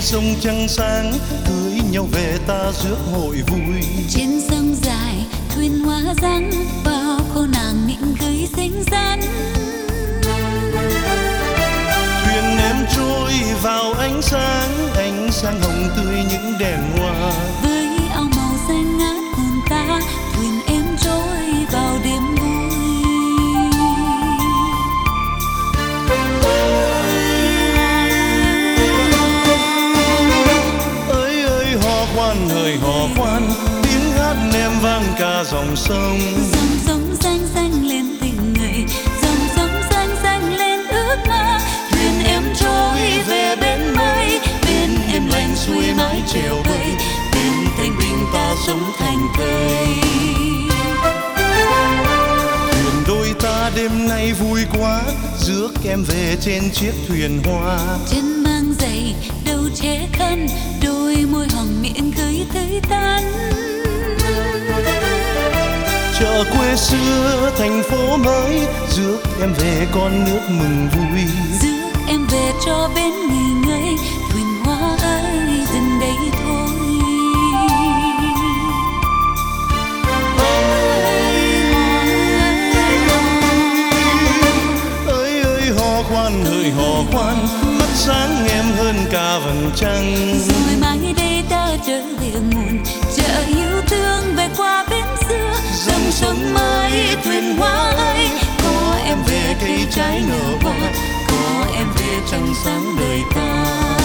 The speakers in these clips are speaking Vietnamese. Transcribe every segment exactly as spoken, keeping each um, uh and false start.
sông trăng sáng, cưới nhau về ta rước hội vui. Trên sông dài thuyền hoa răng, bao cô nàng miệng cưới xinh xắn. Thuyền em trôi vào ánh sáng, ánh sáng hồng tươi những đèn hoa. Với áo màu xanh ngát hồn ta, thuyền em trôi vào đêm vui. Ơi ơi hò khoan hỡi hò khoan, tiếng hát nem vang cả dòng sông. Dòng sông xanh xanh lên tình người, dòng sông xanh xanh lên ước mơ. Thuyền em trôi về bên mây, bên em lạnh xuôi mái chèo bơi, bên thanh bình ta sống thành thơi. Thuyền đôi ta đêm nay vui quá, rước em về trên chiếc thuyền hoa. Chân mang giày đầu che khăn, đôi môi hồng miệng cười tươi tắn. Chợ quê xưa thành phố mới, rước em về con nước mừng vui. Rước em về cho bên người ngơi, thuyền hoa ơi dừng đây thôi. Ơi ơi hò khoan hỡi hò khoan, mắt sáng em hơn cả vầng trăng. Rồi mai đây ta trở về nguồn, chợ yêu thương về qua bến xưa. Dòng sông mới thuyền hoa ơi, có em về cây trái nở hoa, có em về trăng sáng đời ta.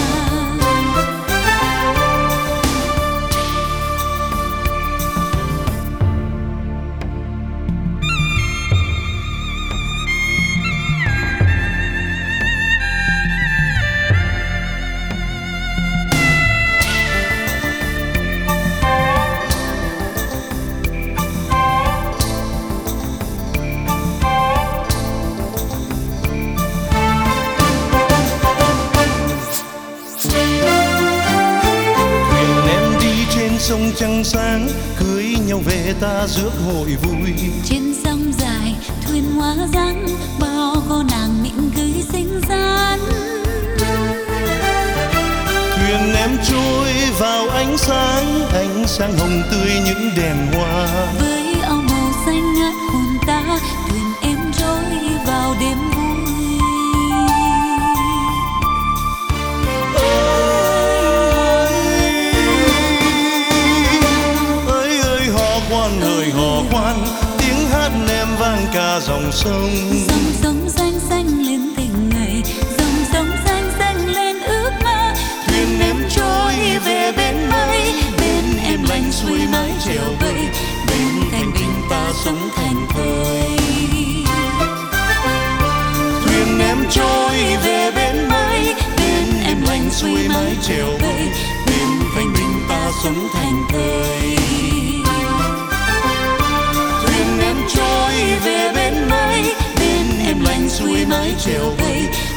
Sông trăng sáng, cưới nhau về ta rước hội vui. Trên sông dài thuyền hoa răng, bao cô nàng miệng cười xinh xắn. Thuyền em trôi vào ánh sáng, ánh sáng hồng tươi những đèn hoa. Với áo màu xanh ngát hồn ta, thuyền em trôi vào đêm vui. Khoan hỡi hò khoan, tiếng hát nem vang cả dòng sông. Dòng sông xanh xanh lên tình người, dòng sông xanh xanh lên ước mơ. Thuyền em trôi về bên mây, bên em lạnh xuôi mái chèo bơi, bên thanh bình ta sống thành thơi. Thuyền em trôi về bên mây, bên em lạnh xuôi mái chèo bơi, bên thanh bình ta sống thành thơi. về bên mây, bên em lạnh xuôi mái chèo bơi.